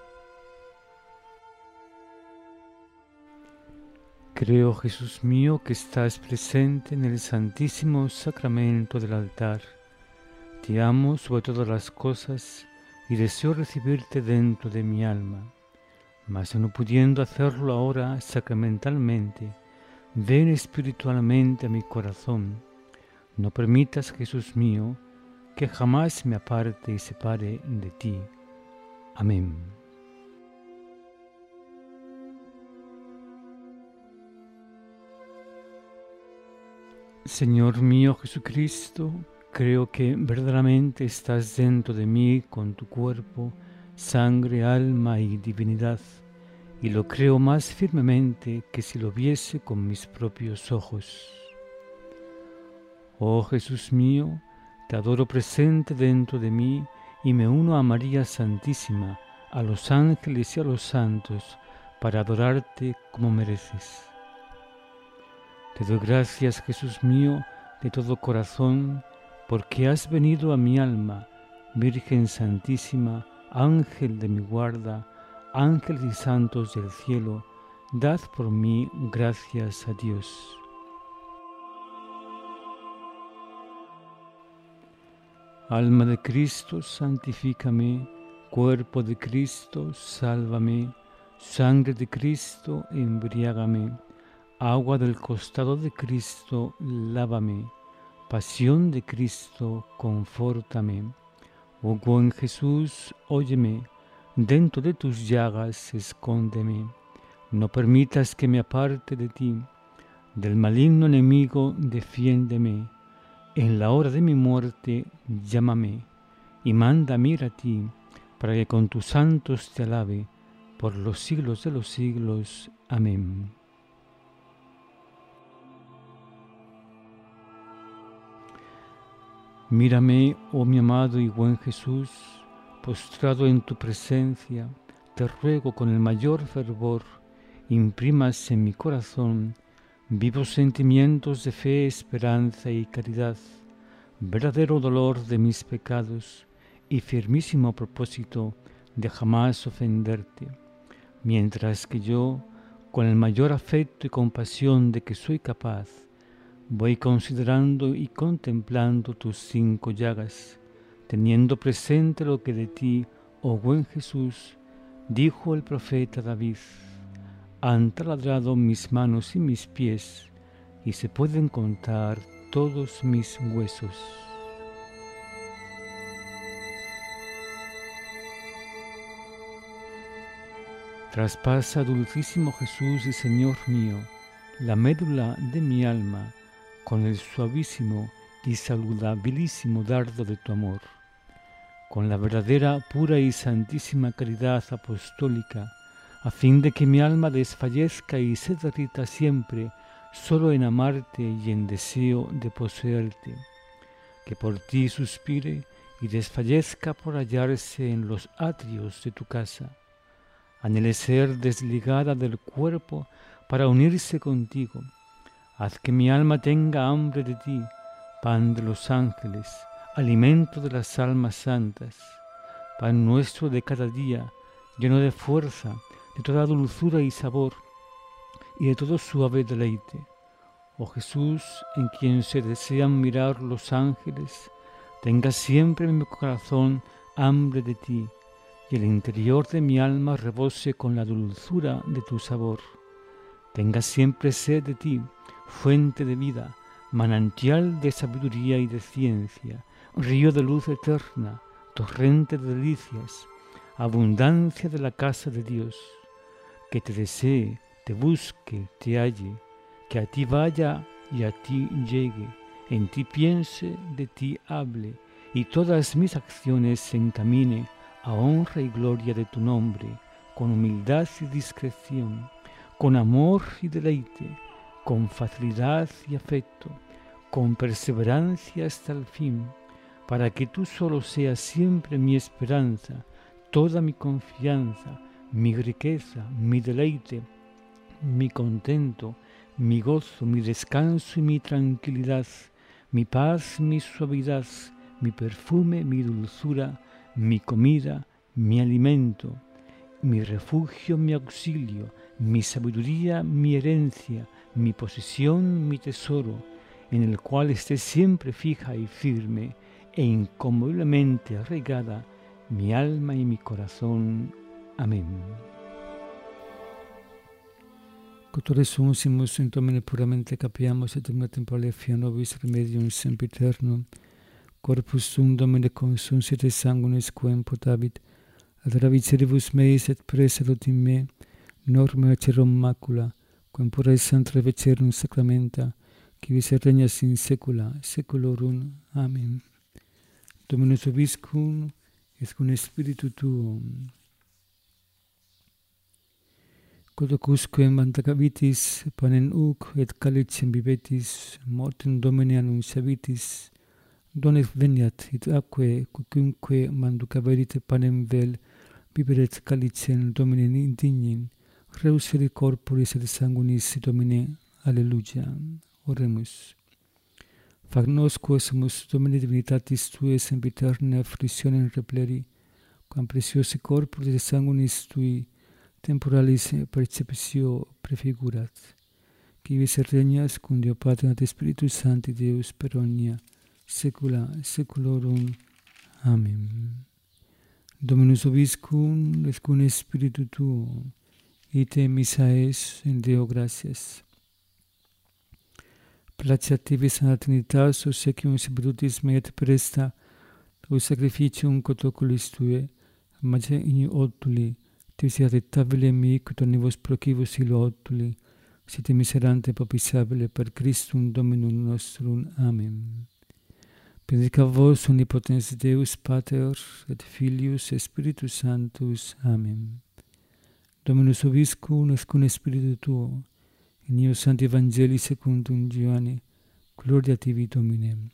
Creo, Jesús mío, que estás presente en el santísimo sacramento del altar. Te amo sobre todas las cosas y deseo recibirte dentro de mi alma. Mas no pudiendo hacerlo ahora sacramentalmente, ven espiritualmente a mi corazón. No permitas, Jesús mío, que jamás me aparte y separe de ti. Amén. Señor mío Jesucristo, creo que verdaderamente estás dentro de mí con tu cuerpo, sangre, alma y divinidad, y lo creo más firmemente que si lo viese con mis propios ojos. Oh Jesús mío, te adoro presente dentro de mí y me uno a María Santísima, a los ángeles y a los santos, para adorarte como mereces. Te doy gracias, Jesús mío, de todo corazón, porque has venido a mi alma, Virgen Santísima, Ángel de mi guarda, ángeles y santos del cielo, dad por mí gracias a Dios. Alma de Cristo, santifícame, cuerpo de Cristo, sálvame, sangre de Cristo, embriágame, agua del costado de Cristo, lávame, pasión de Cristo, confórtame. Oh buen Jesús, óyeme, dentro de tus llagas escóndeme, no permitas que me aparte de ti, del maligno enemigo defiéndeme, en la hora de mi muerte llámame, y mándame ir a ti, para que con tus santos te alabe, por los siglos de los siglos. Amén. Mírame, oh mi amado y buen Jesús, postrado en tu presencia, te ruego con el mayor fervor, imprimas en mi corazón vivos sentimientos de fe, esperanza y caridad, verdadero dolor de mis pecados y firmísimo propósito de jamás ofenderte, mientras que yo, con el mayor afecto y compasión de que soy capaz, voy considerando y contemplando tus cinco llagas, teniendo presente lo que de ti, oh buen Jesús, dijo el profeta David: han taladrado mis manos y mis pies, y se pueden contar todos mis huesos. Traspasa, dulcísimo Jesús y Señor mío, la médula de mi alma con el suavísimo y saludabilísimo dardo de tu amor, con la verdadera, pura y santísima caridad apostólica, a fin de que mi alma desfallezca y se derrita siempre solo en amarte y en deseo de poseerte, que por ti suspire y desfallezca por hallarse en los atrios de tu casa. Anhele ser desligada del cuerpo para unirse contigo. Haz que mi alma tenga hambre de ti, pan de los ángeles, alimento de las almas santas, pan nuestro de cada día, lleno de fuerza, de toda dulzura y sabor, y de todo suave deleite. Oh Jesús, en quien se desean mirar los ángeles, tenga siempre en mi corazón hambre de ti, y el interior de mi alma rebose con la dulzura de tu sabor. Tenga siempre sed de ti, fuente de vida, manantial de sabiduría y de ciencia, río de luz eterna, torrente de delicias, abundancia de la casa de Dios. Que te desee, te busque, te halle, que a ti vaya y a ti llegue, en ti piense, de ti hable, y todas mis acciones se encamine a honra y gloria de tu nombre, con humildad y discreción, con amor y deleite, con facilidad y afecto, con perseverancia hasta el fin, para que tú solo seas siempre mi esperanza, toda mi confianza, mi riqueza, mi deleite, mi contento, mi gozo, mi descanso y mi tranquilidad, mi paz, mi suavidad, mi perfume, mi dulzura, mi comida, mi alimento, mi refugio, mi auxilio, mi sabiduría, mi herencia, mi posesión, mi tesoro, en el cual esté siempre fija y firme e inconmoviblemente arraigada mi alma y mi corazón. Amén. Cultore sumus in Domine puramente capiamus et omnia temporale fia nobis remedium sempiterno, corpus sum Domine consum siete sanguinis quem potavit, ad raviciribus meis et preselut in me, norma acerum macula, quem pura et santa vecerum sacramenta, qui vis et regnas in saecula saeculorum. Amen. Dominus vobiscum, et cum spiritu tuum. Quodocusque mandacavitis panem uc et calicem bibetis, mortem Domini annunciavitis, donet veniat et atque quocunque manducaverit panem vel, biberet calicem Domini indignem, reusere corporis et sanguinis Domine. Alleluia. Oremus. Fac nos quosemus Domini divinitatis Tuae sempiterna afflictionem repleri, quam preciosi corporis et sanguinis Tui temporalis perceptio prefigurat, qui vis et regnas cum Deo Patri et Spiritus Sancti Deus per omnia saecula saeculorum. Amen. Dominus vobiscum et cum spiritu tuo, ite missa es in Deo gratias. Placeat tibi Sancta Trinitas, obsequium sapientis mea et presta, tu sacrificium quod oculis Tue, magia in otuli, Tis adittabile mi, quod omnibus procibus illo otuli, site miserante propisabile per Christum Dominum nostrum. Amen. Benedica vos omnipotens Deus Pater, et Filius, et Spiritus Sanctus. Amen. Dominus vobiscum et cum spiritu tuo, in eo Sancti Evangelii secundum Ioanne, gloria tibi Domine.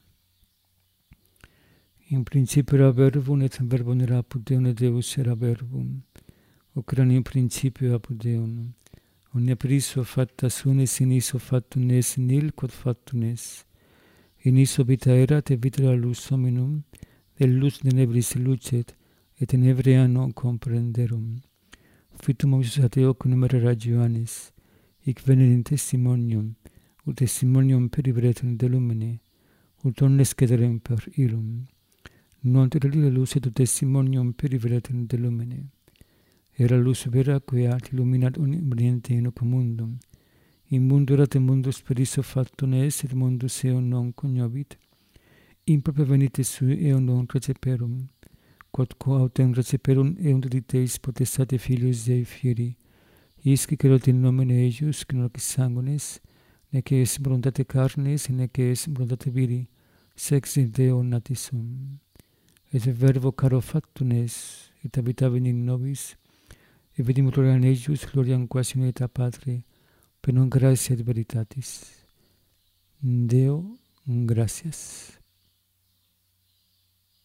In principio era verbum, et verbum era apud Deum, et Deus era verbum. Hoc erat in principio apud Deum. Omnia per issue facta sunt, et in issue factum est, nihil quod factum est. In issue vita erat, et vita era lux hominum, et lux tenebris lucet, et tenebria non comprenderum. Fitum Moses ad eo cum numera Ioannis, hic venit in testimonium, ut testimonium peribretum de lumine, ut omnes cederem per illum. Non te lila luz et testimonium peribretum de lumine. Era luz vera queat illuminat omniente in hoc mundum. In mundo erat mundus per iso factum est, et mundus eum non cognovit. In propria venite sui eum non receperum, quod quo autem receperum eum diditeis potestate filius Dei fieri, isque cerot in nomine eius, que non est sanguinis, nec est voluntate carnis, nec est voluntate viri, sex in Deo natis sum. Et verbo caro factum est, et habitavit in nobis, et vidimus gloriam eius, gloriam quasi in aeta Patri, per non gratia et veritatis. Deo, gratias.